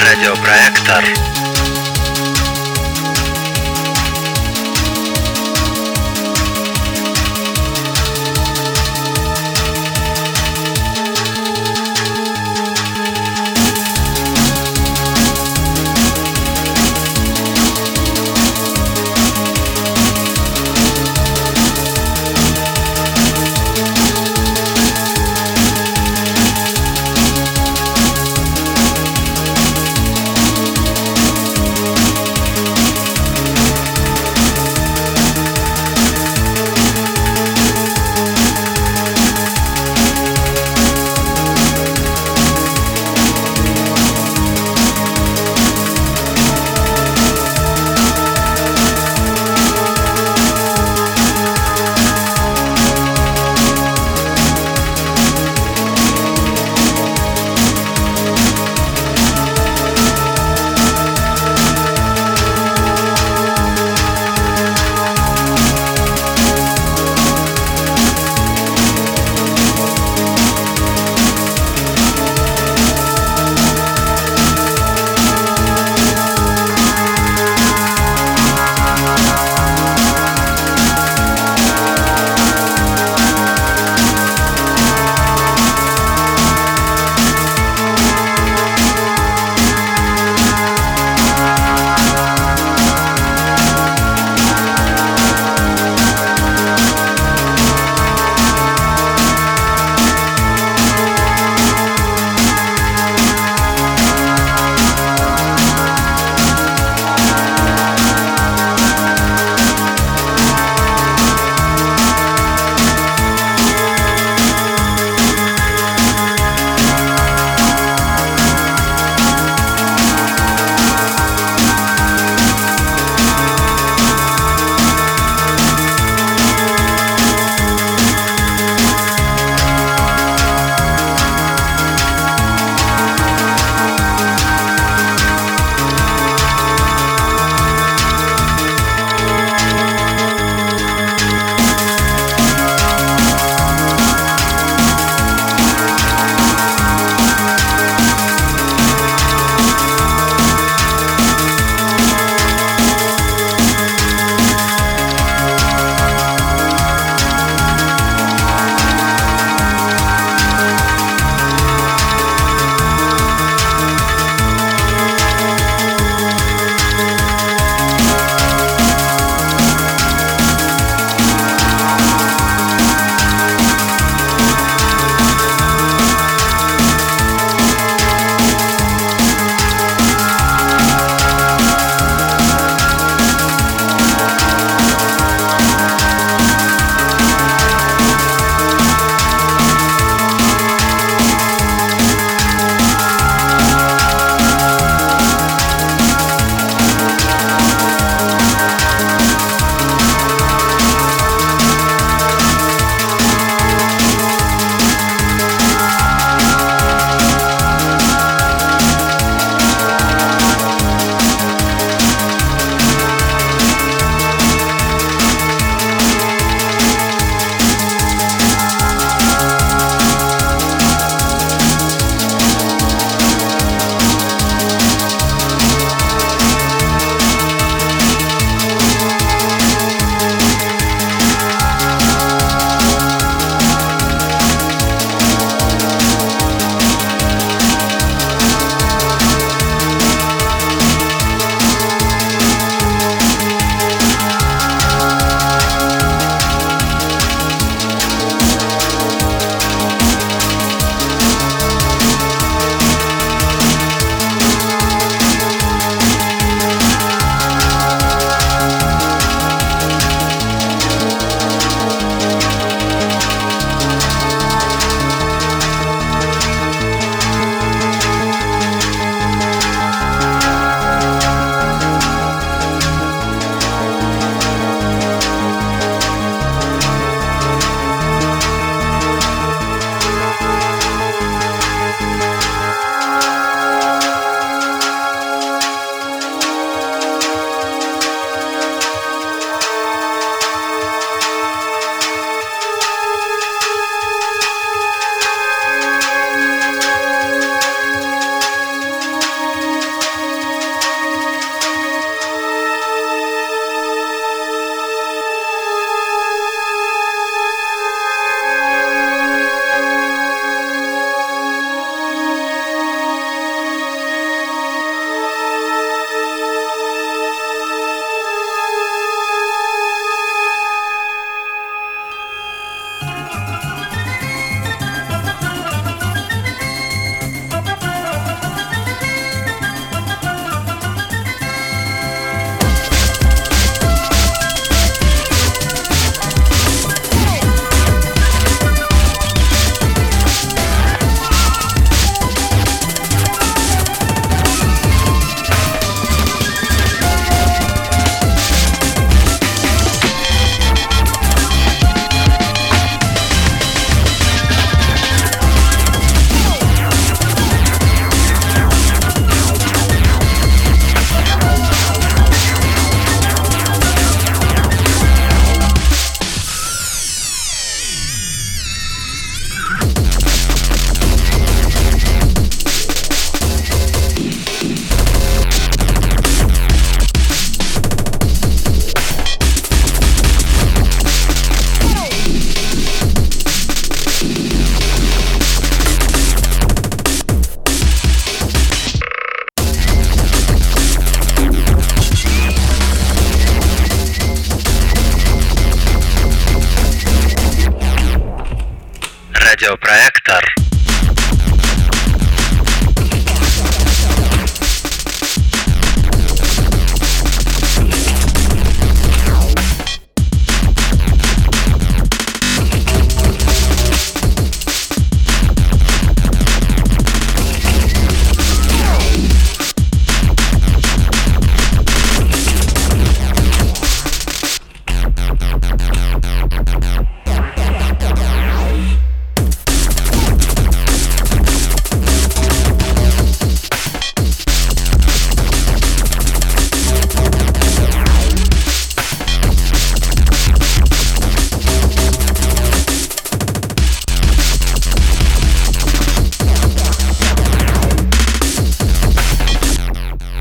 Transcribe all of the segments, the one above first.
Radioprojektor.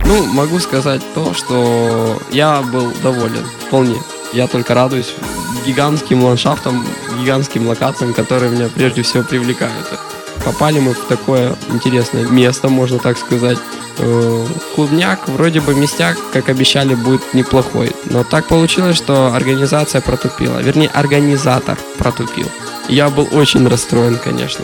Ну, могу сказать то, что я был доволен вполне. Я только радуюсь гигантским ландшафтам, гигантским локациям, которые меня прежде всего привлекают. Попали мы в такое интересное место, можно так сказать. Клубняк, вроде бы местяк, как обещали, будет неплохой. Но так получилось, что организация протупила. Вернее, организатор протупил. Я был очень расстроен, конечно.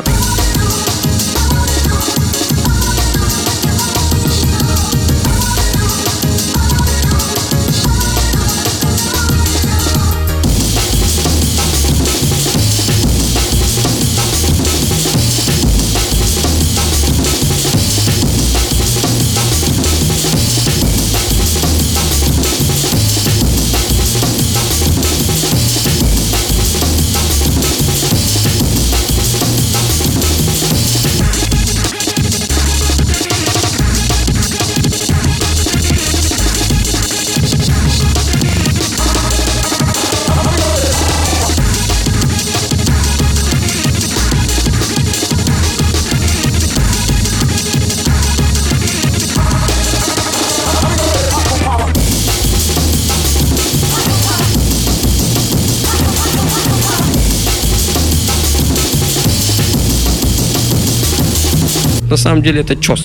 На самом деле это чёс.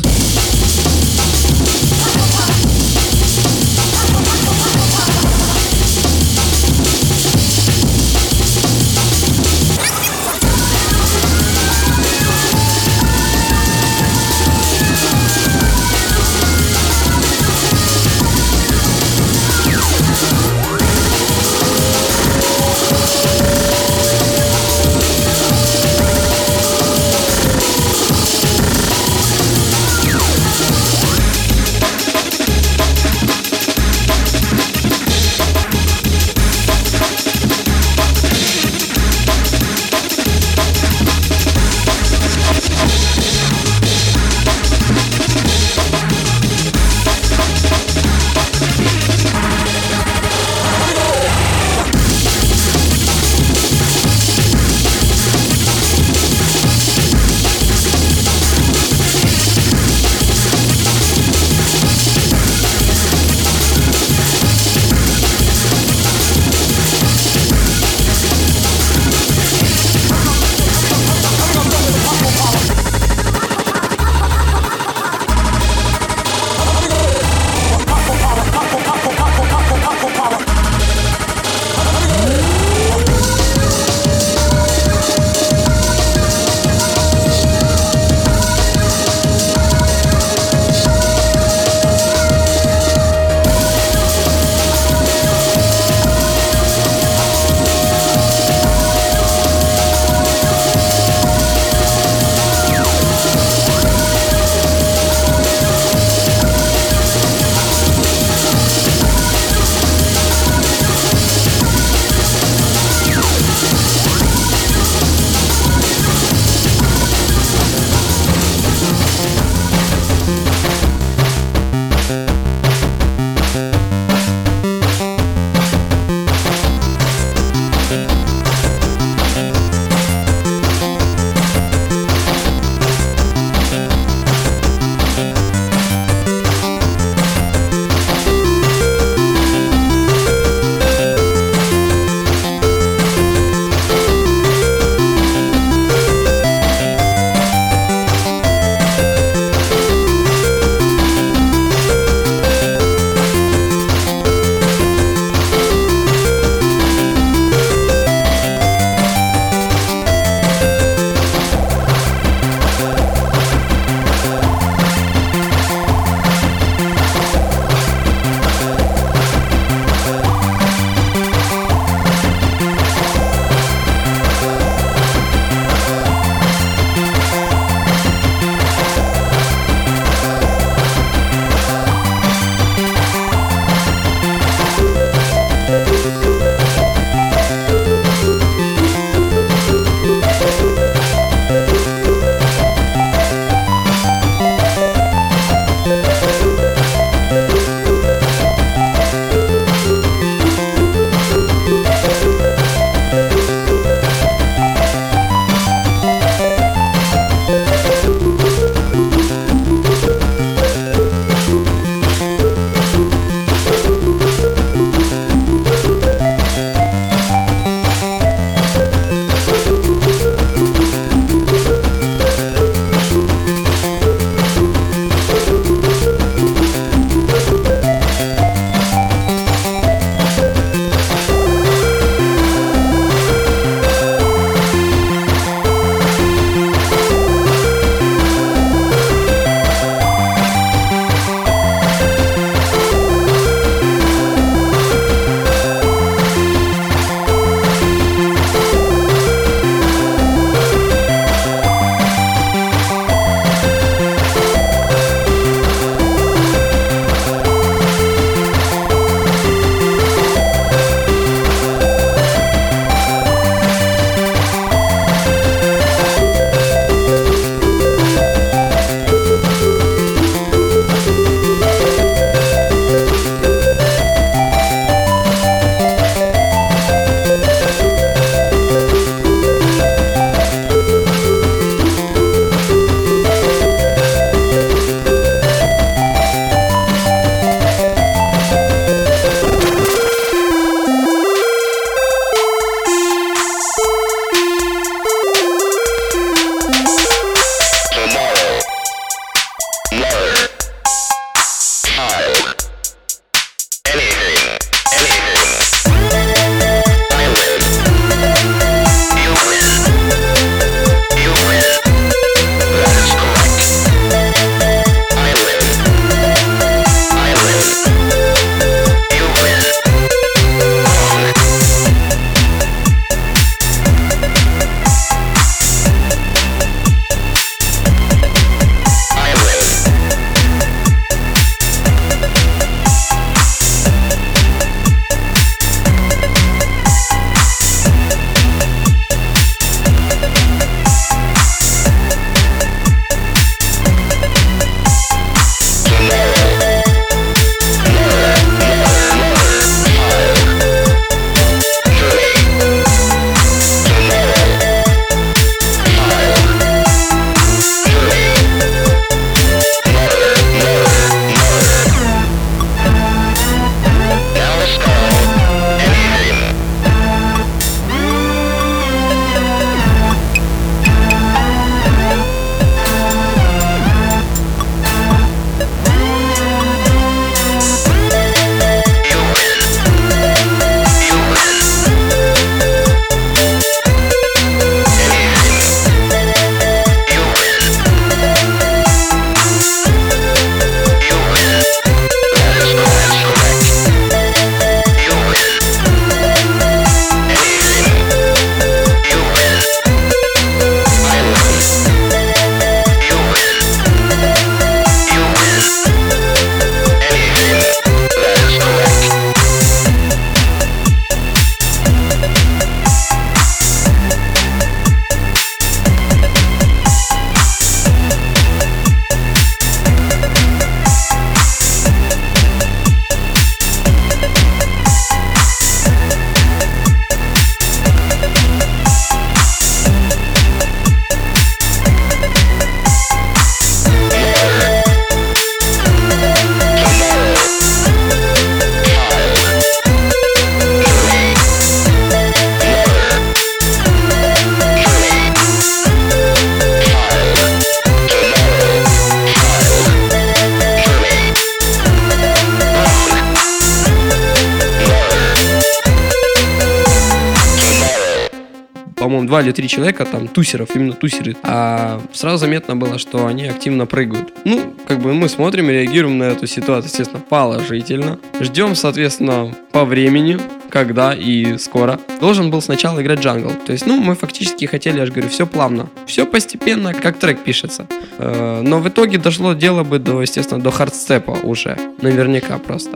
по-моему, 2 или 3 человека, там, тусеров, именно тусеры. А сразу заметно было, что они активно прыгают. Ну, как бы мы смотрим и реагируем на эту ситуацию, естественно, положительно. Ждем, соответственно, по времени, когда и скоро. Должен был сначала играть джангл. То есть, мы фактически хотели, я же говорю, все плавно. Все постепенно, как трек пишется. Но в итоге дошло дело бы до, естественно, до хардстепа уже. Наверняка просто.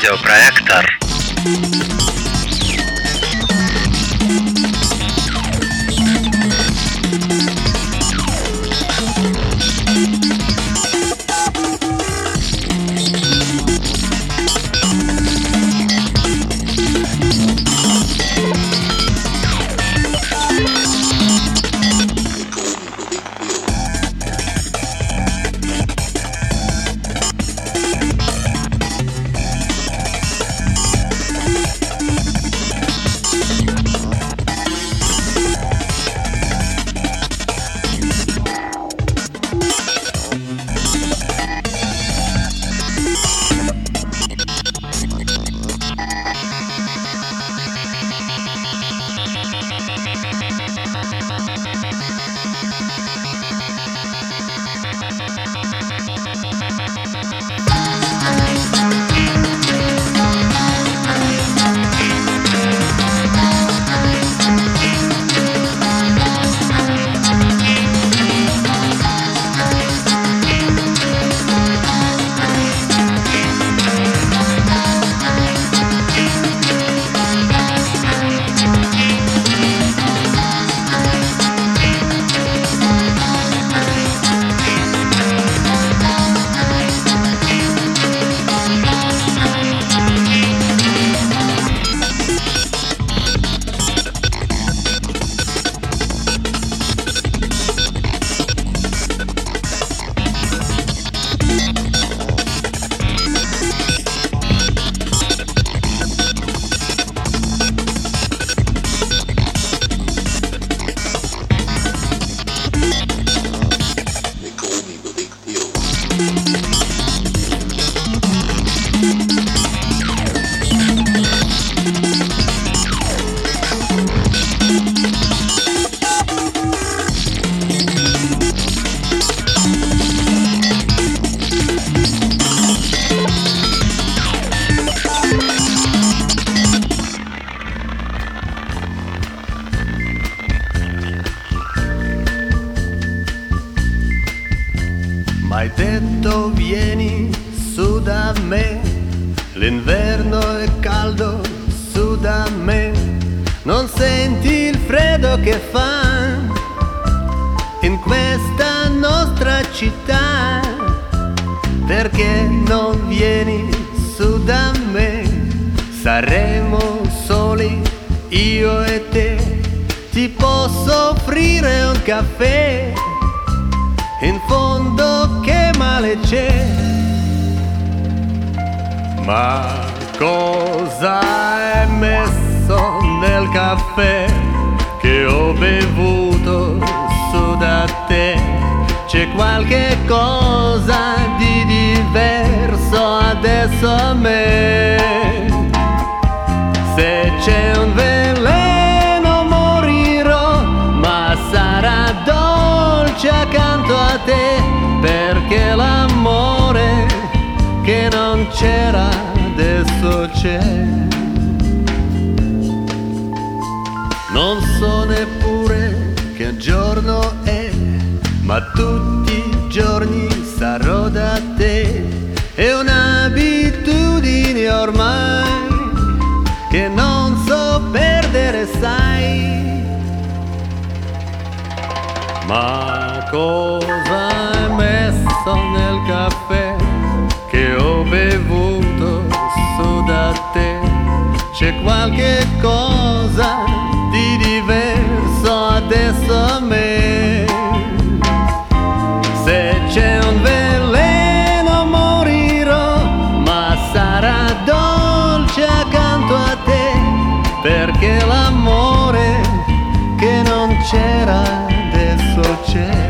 Радиопроектор. M'hai detto vieni su da me, l'inverno è caldo su da me, non senti il freddo che fa in questa nostra città, perché non vieni su da me, saremo soli io e te, ti posso offrire un caffè, in fondo che male c'è, ma cosa hai messo nel caffè che ho bevuto su da te? C'è qualche cosa di diverso adesso a me, se c'è un veleno morirò, ma sarà dolce accanto a te, perché l'amore che non c'era adesso c'è. Non so neppure che giorno è, ma tutti i giorni sarò da te, è un'abitudine ormai che non so perdere, sai. Ma cosa hai messo nel caffè che ho bevuto su da te? C'è qualche cosa di diverso adesso a me, se c'è un veleno morirò, ma sarà dolce accanto a te, perché l'amore che non c'era adesso c'è.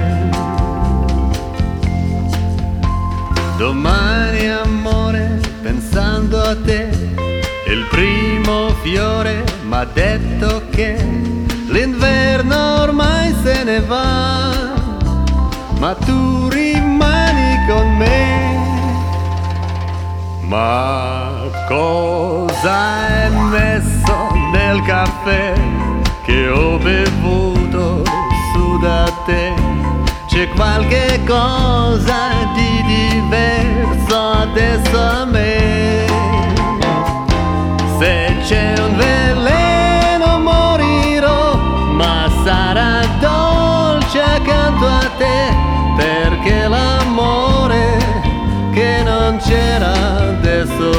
Domani amore, pensando a te, il primo fiore m'ha detto che l'inverno ormai se ne va, ma tu rimani con me. Ma cosa hai messo nel caffè che ho bevuto su da te? C'è qualche cosa di diverso adesso a me,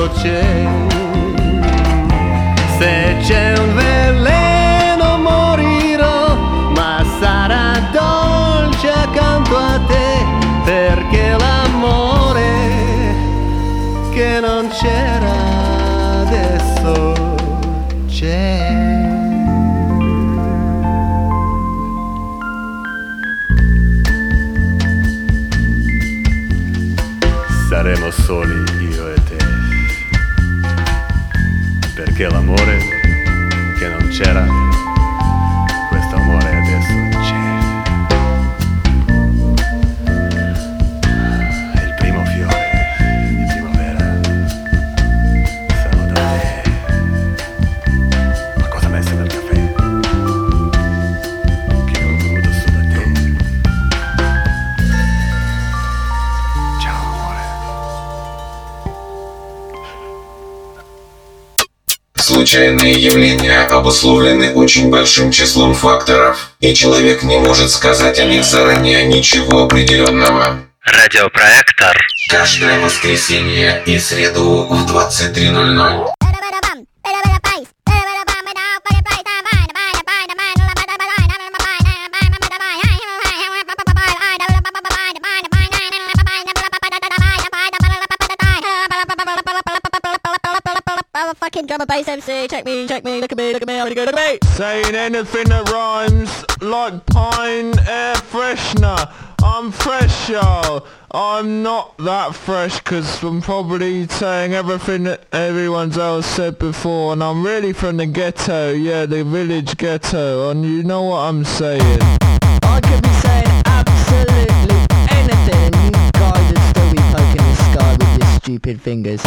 c'è. Se c'è un veleno morirò, ma sarà dolce accanto a te, perché l'amore che non c'era adesso c'è. Saremo soli io e te, perché l'amore che non c'era, questo amore adesso c'è. Il primo fiore di primavera sarò da te. Ma cosa messo nel caffè? Che ho bevuto su da te. Ciao amore. Случайные явления обусловлены очень большим числом факторов, и человек не может сказать о них заранее ничего определенного. Радиопроектор. Каждое воскресенье и среду в 23:00. Fucking drum and bass MC, check me, look at me, look at me, I'm gonna go, look at me. Saying anything that rhymes like pine air freshener. I'm fresh, y'all. I'm not that fresh because I'm probably saying everything that everyone's else said before, and I'm really from the ghetto, yeah, the village ghetto, and you know what I'm saying. I could be saying absolutely anything, and you guys would still be poking the sky with your stupid fingers.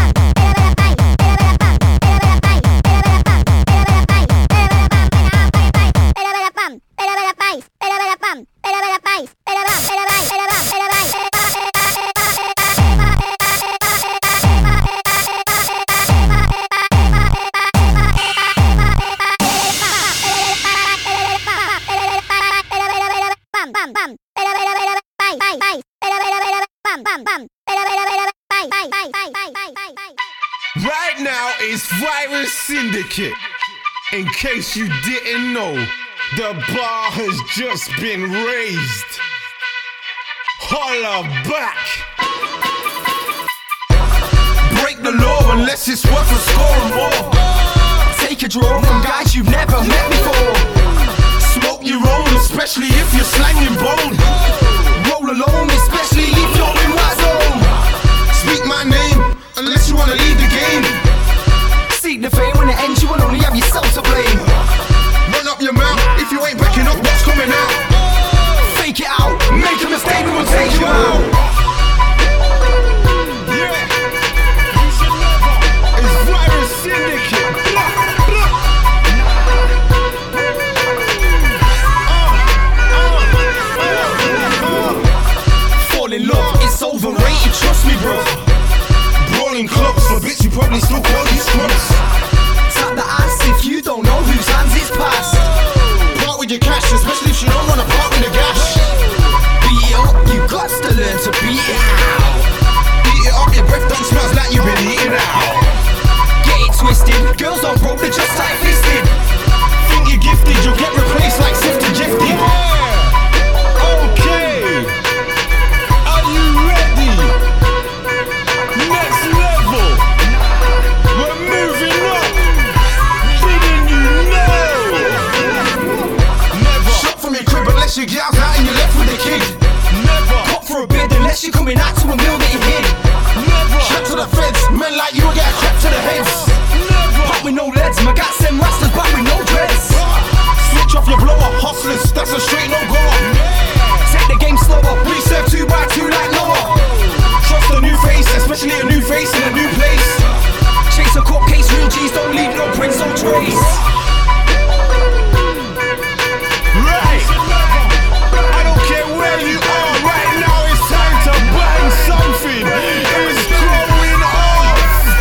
Right now it's Virus Syndicate. In case you didn't know, the bar has just been raised. Holla back. Break the law unless it's worth a score or more. Take a draw from guys you've never met before. Smoke your own, especially if you're slanging bone. Roll alone, especially if you're in my zone. Speak my name unless you wanna lead the game. Seek the fame when it ends, you will only have yourself to blame. Run up your mouth if you ain't backing up what's coming out. Fake it out, make a mistake and we'll take you out. Yeah, you should never. It's Virus Syndicate. Fall in love, it's overrated, trust me, bro. Brawling clubs for bits, you probably still call these scrubs. Tap the ass if you don't know whose hands it's past. Part with your cash, especially if you don't wanna part with the gash. Beat it up, you got to learn to beat it out. Eat it up, your breath done smells like you've been eating out. Get it twisted, girls don't broke, they're just tight fisted. Think you're gifted, you'll get replaced like sifted gifted. Okay, are you ready? Next level, we're moving up. Didn't you know? Never shot from your crib unless you get out and you're left with a kid. Never pop for a bid unless you're coming out to a meal that you hid. Never shot to the feds, men like you will get crept to the heads. Never pop with no leads, my got them rastas back with no dreads. Switch off your blower, hustlers, that's a straight no-goer. Take the game slower, we serve 2 by 2 like Noah. Trust a new face, especially a new face in a new place. Chase a court case, real G's don't leave no prints, no trace. Right, I don't care where you are right now, it's time to bang something. It's going off.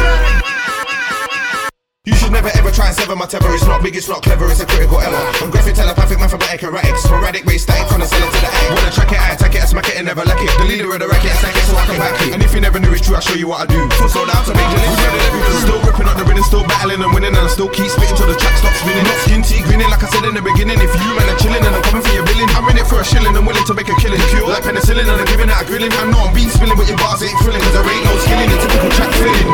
You should never ever try and sever my tether. It's not big, it's not clever, it's a critical error. I'm graphic, telepathic, mathematic, erratic, sporadic, waste static, trying to sell it to the A. Wanna track it, I attack it, I smack it and never lack it. The leader of the racket, I sack it so I can back it. And if you never knew it's true, I show you what I do. Foot sold out to major league. Still ripping up the rhythm, still battling and winning, and I still keep spitting till the track stops spinning. Not skin tea grinning like I said in the beginning. If you man are chilling and I'm coming for your billing, I'm in it for a shilling. I'm willing to make a killing. Cure like penicillin and I'm giving out a grilling. I know I'm being spilling, but your bars ain't thrilling, cause there ain't no skilling in typical track filling.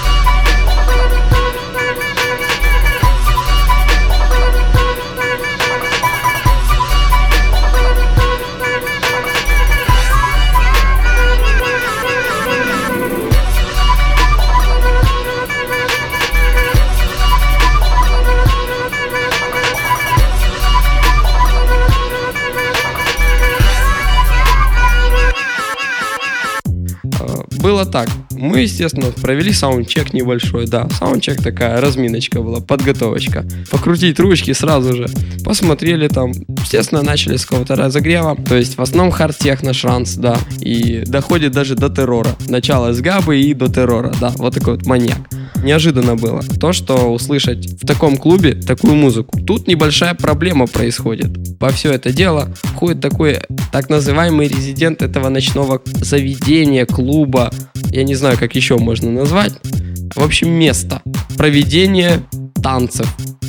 Было так. Мы, естественно, провели саундчек небольшой, да. Саундчек такая разминочка была, подготовочка. Покрутить ручки сразу же. Посмотрели там. Естественно, начали с какого-то разогрева. То есть в основном хард-техно, шранс, да. И доходит даже до террора. Начало с габы и до террора, да. Вот такой вот маньяк. Неожиданно было то, что услышать в таком клубе такую музыку. Тут небольшая проблема происходит. Во все это дело входит такой так называемый резидент этого ночного заведения, клуба. Я не знаю, как еще можно назвать. В общем, место проведения танцев.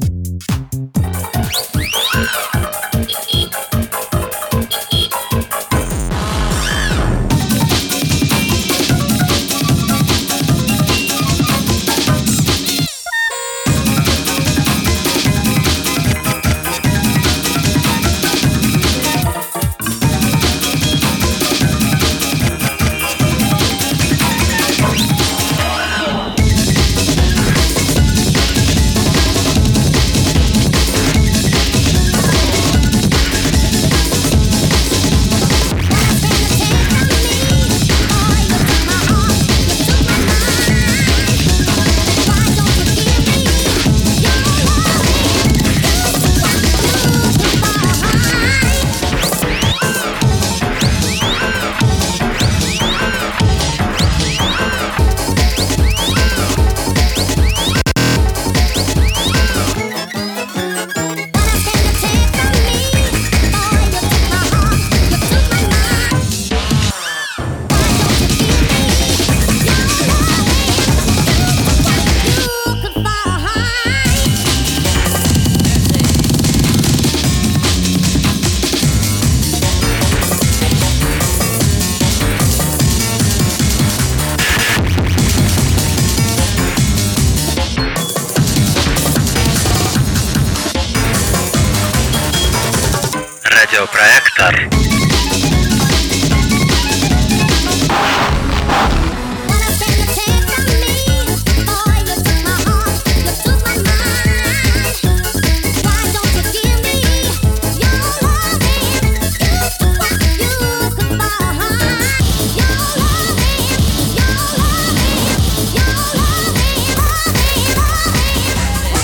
Радиопроектор.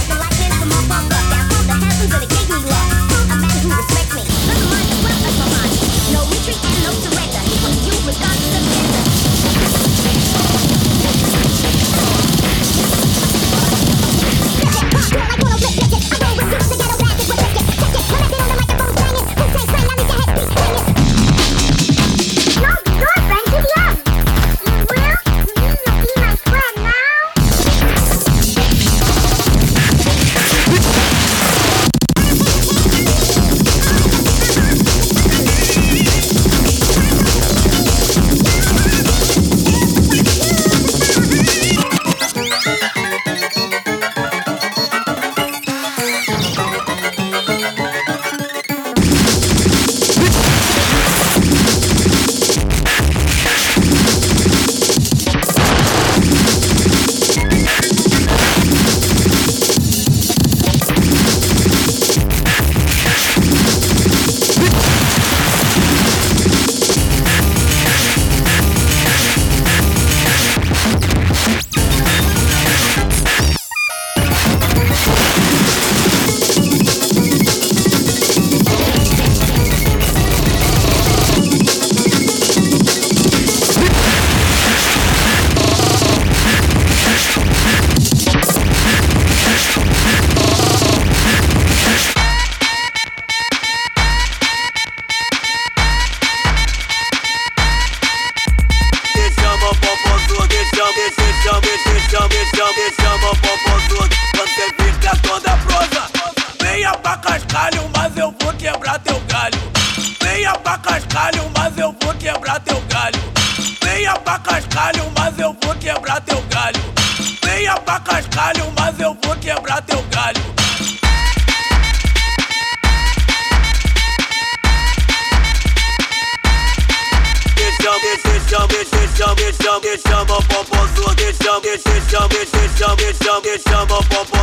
Respect me. Let the mind pra cascalho, mas eu vou quebrar teu galho. Venha pra cascalho, mas eu vou quebrar teu galho. Me chama popozudo, me chama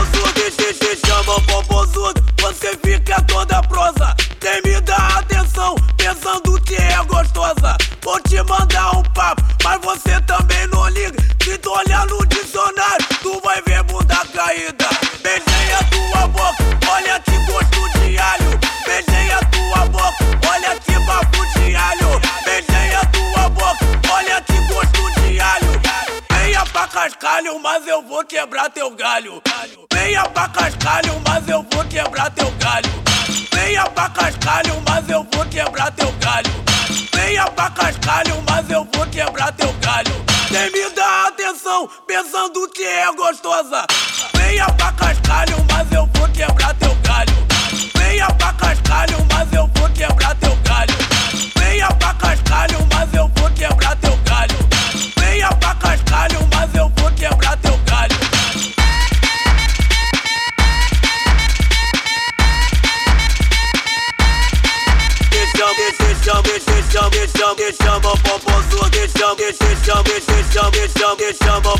popozudo. Você fica toda prosa, nem me dá atenção, pensando que é gostosa. Vou te mandar um papo, mas você também não liga. Se tu olhar no dicionário, tu vai ver bunda caída. Beijei a tua boca, olha que gosto de alho. Beijei a tua boca, olha que bafo de alho. Beijei a tua boca, olha que gosto de alho. Venha pra cascalho, mas eu vou quebrar teu galho. Venha pra cascalho, mas eu vou quebrar teu galho. Venha pra cascalho, mas eu vou quebrar teu galho. Venha pra cascalho, mas eu vou quebrar teu galho. Nem me dá atenção, pensando que é gostosa. Venha pra cascalho, mas eu vou quebrar teu galho. Venha pra cascalho, mas eu vou quebrar teu galho. Venha pra cascalho, mas eu vou quebrar teu galho. Venha pra cascalho, mas eu vou quebrar teu galho. Me chama popozudo, me chama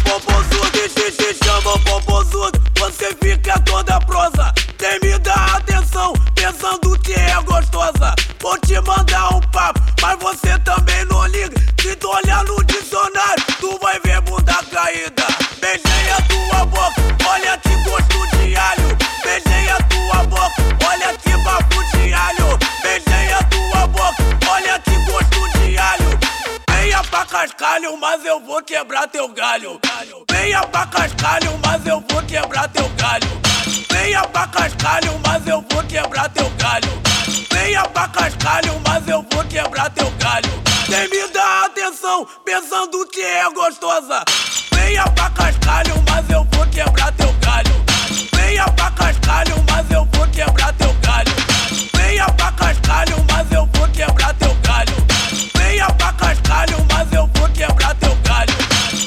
popozudo. Você fica toda prosa, nem me dá atenção, pensando que é gostosa. Vou te mandar um papo, mas você também não liga. Se tu olhar no dicionário, tu vai ver bunda caída. Beijei a tua boca, olha que gosto de alho. Beijei a tua boca, olha que bafo de alho. Beijei a tua boca, olha que gosto de alho. Venha pra cascalho, mas eu vou quebrar teu galho. Venha pra cascalho, mas eu vou quebrar teu galho. Venha pra cascalho, mas eu vou quebrar teu galho. Venha pra cascalho, mas eu vou quebrar teu galho. Nem me dá atenção, pensando que é gostosa. Venha pra cascalho, mas eu vou quebrar teu galho. Venha pra cascalho, mas eu vou quebrar teu galho. Venha pra cascalho, mas eu vou quebrar teu galho. Venha pra cascalho, mas eu vou quebrar teu galho.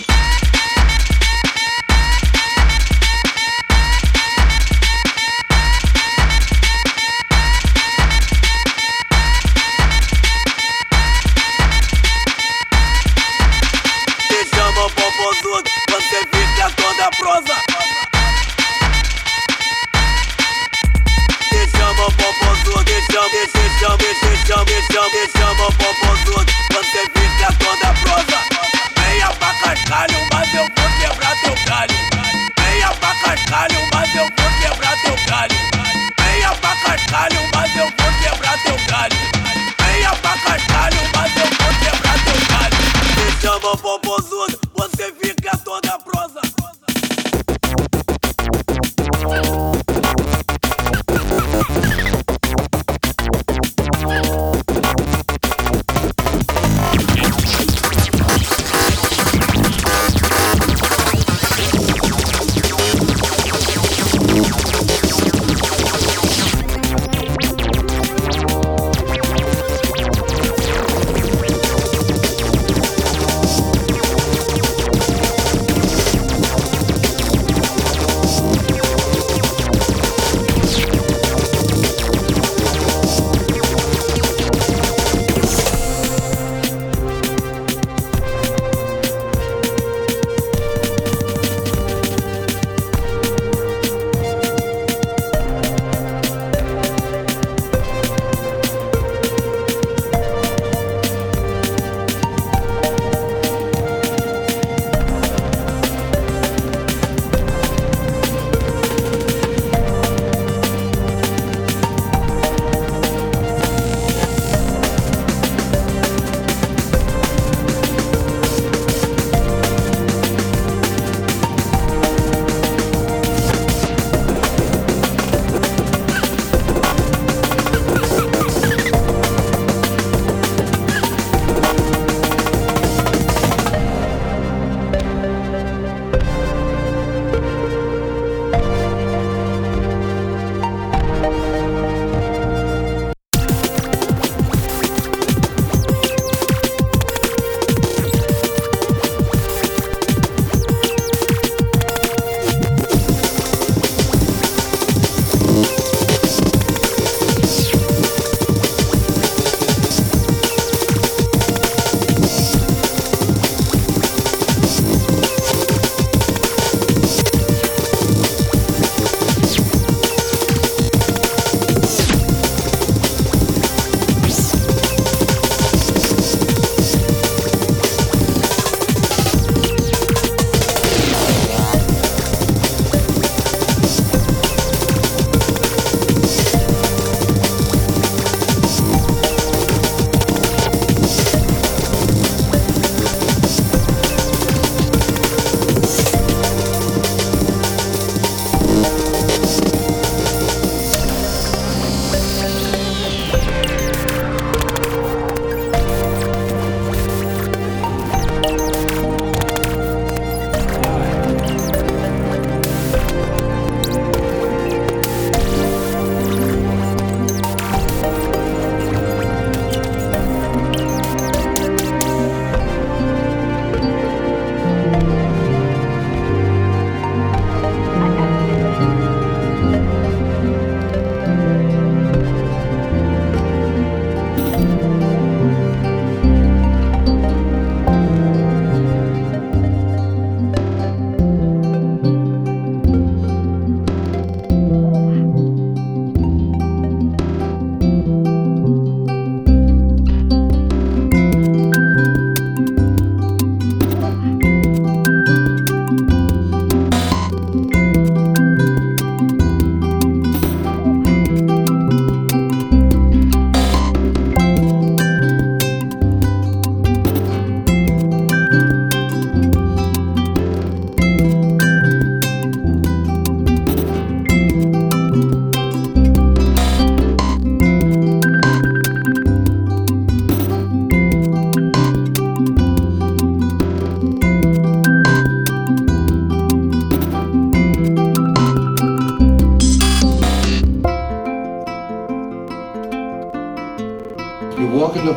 Me chama popozudo, você fica toda prosa. Me chama popozudo, me chama popozudo. Você fica toda prosa. Venha pra cascalho, mas eu vou quebrar teu galho. Venha pra cascalho, mas eu vou quebrar teu galho. Venha pra cascalho, mas eu vou quebrar teu galho. Venha pra cascalho, mas eu vou quebrar teu galho. Me chama popozudo, você fica toda prosa.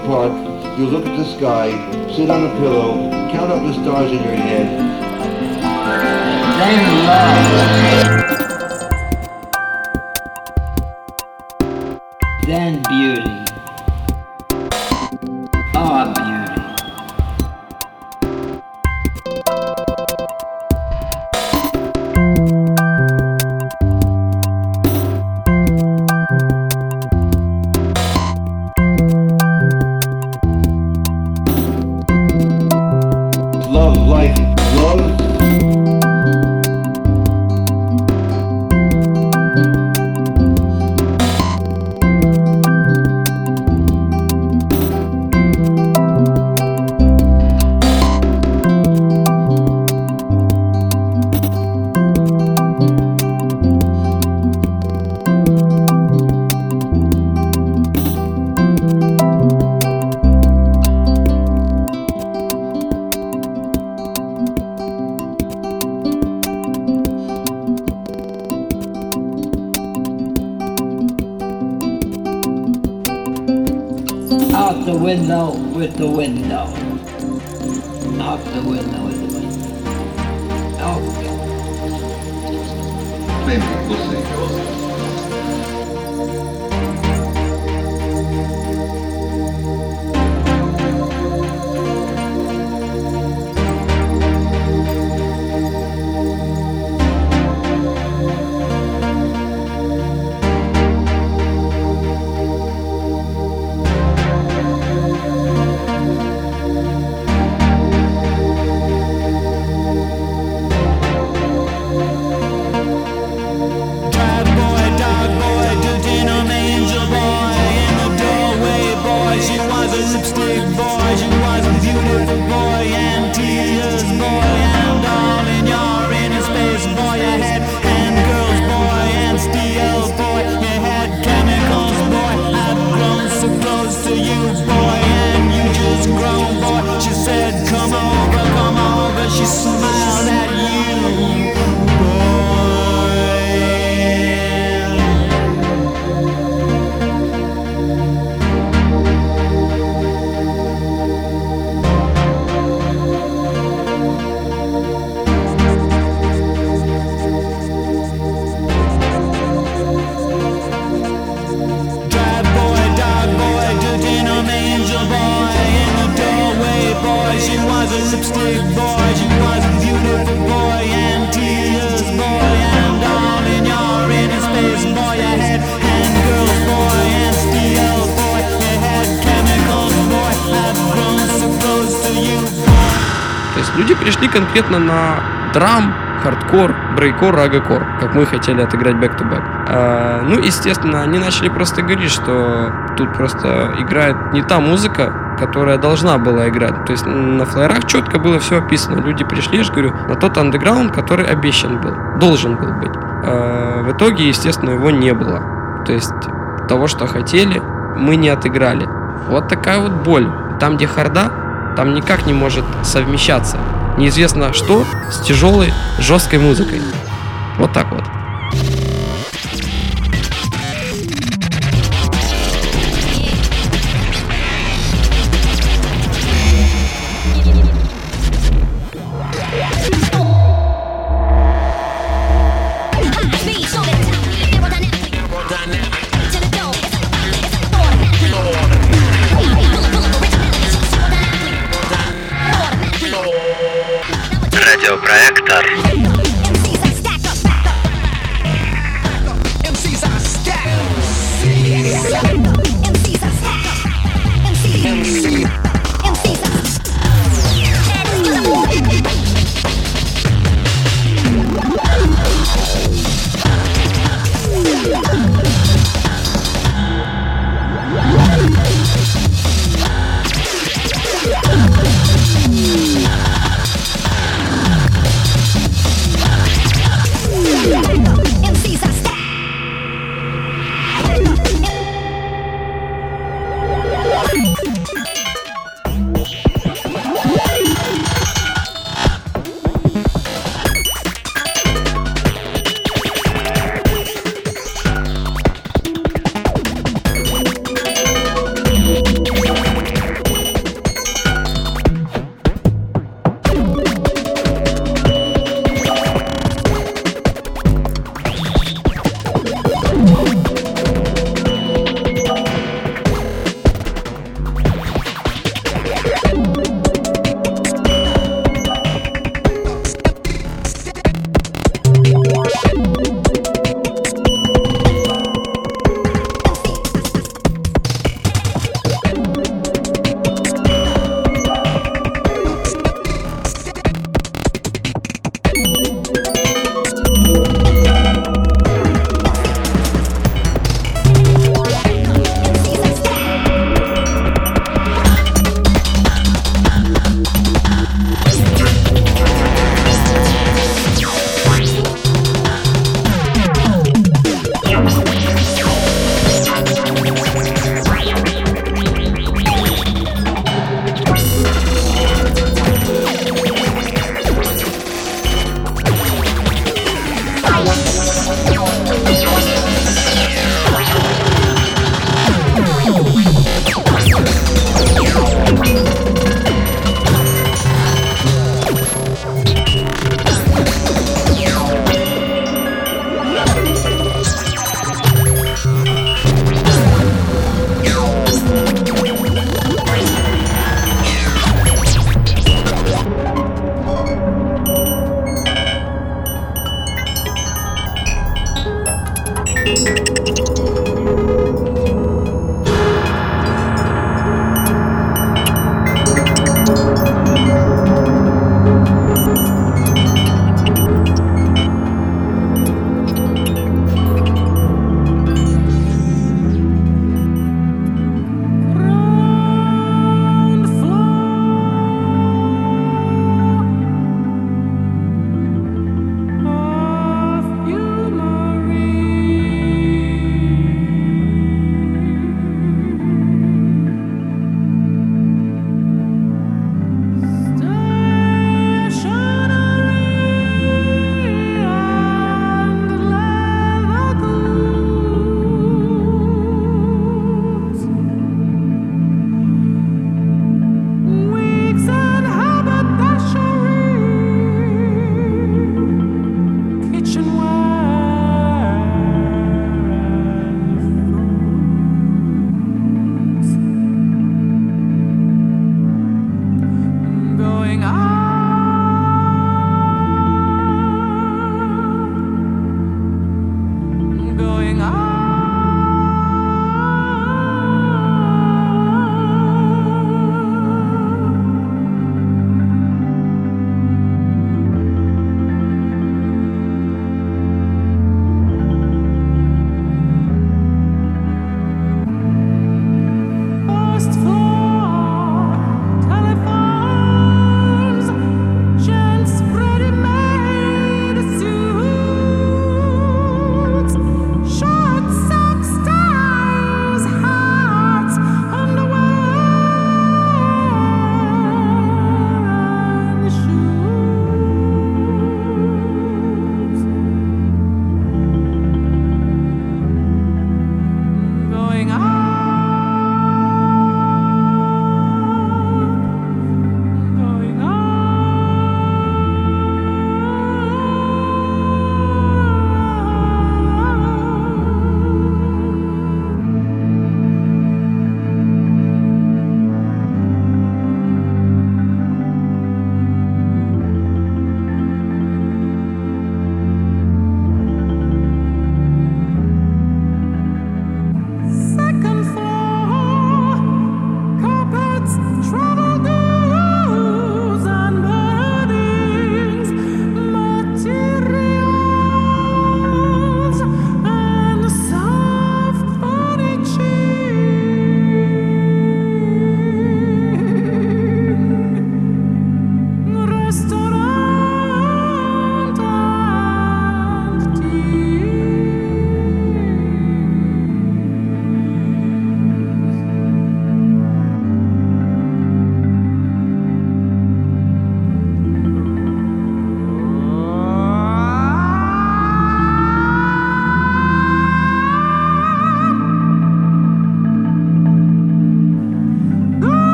park, you look at the sky, sit on a pillow, count up the stars in your head. Then love. Then beauty. Ah, beauty. Love, life, love. Out the window with the window. Out the window with the window. Oh. She smiled at you, Drive boy, dog boy, denim angel boy, in the doorway boy. She was a lipstick boy, she was a beautiful boy, and tears boy, and all in your inner space boy. You had handgirls boy, and steel boy, you had chemicals boy. I've grown so close to you boy. То есть люди пришли конкретно на драм, хардкор, брейкор, рагакор, как мы хотели отыграть back-to-back. Ну, естественно, они начали просто говорить, что тут просто играет не та музыка, которая должна была играть. То есть на флайерах четко было все описано. Люди пришли, я же говорю, на тот андеграунд, который обещан был, должен был быть. В итоге, естественно, его не было. То есть того, что хотели, мы не отыграли. Вот такая вот боль. Там, где харда, там никак не может совмещаться неизвестно что с тяжелой, жесткой музыкой. Вот так вот. Радиопроектор.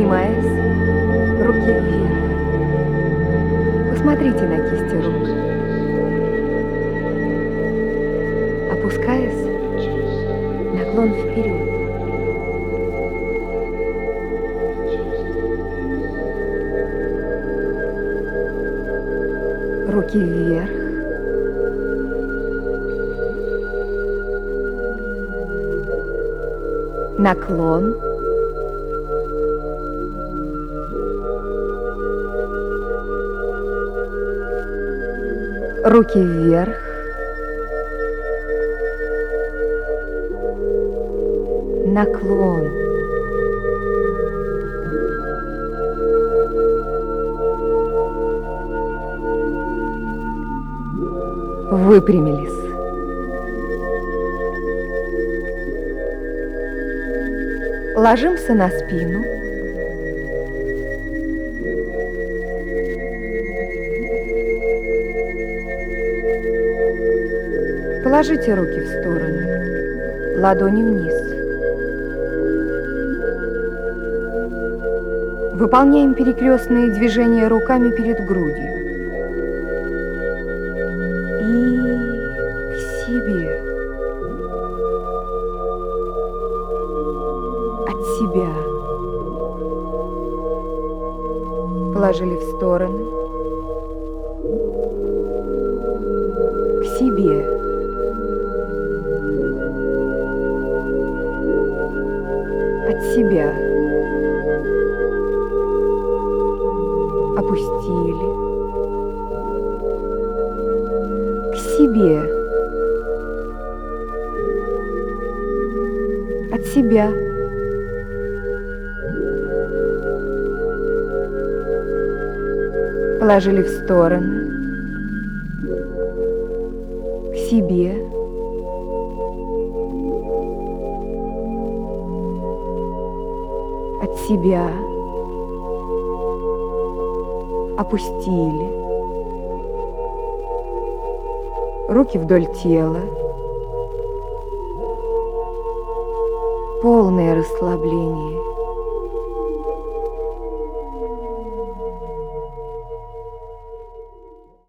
Поднимаясь, руки вверх. Посмотрите на кисти рук. Опускаясь, наклон вперед. Руки вверх. Наклон. Руки вверх. Наклон. Выпрямились. Ложимся на спину. Положите руки в стороны, ладони вниз. Выполняем перекрестные движения руками перед грудью. И к себе. От себя. Положили в стороны. К себе. От себя. Опустили. К себе. От себя. Положили в стороны. К себе. От себя. Опустили. Руки вдоль тела. Полное расслабление.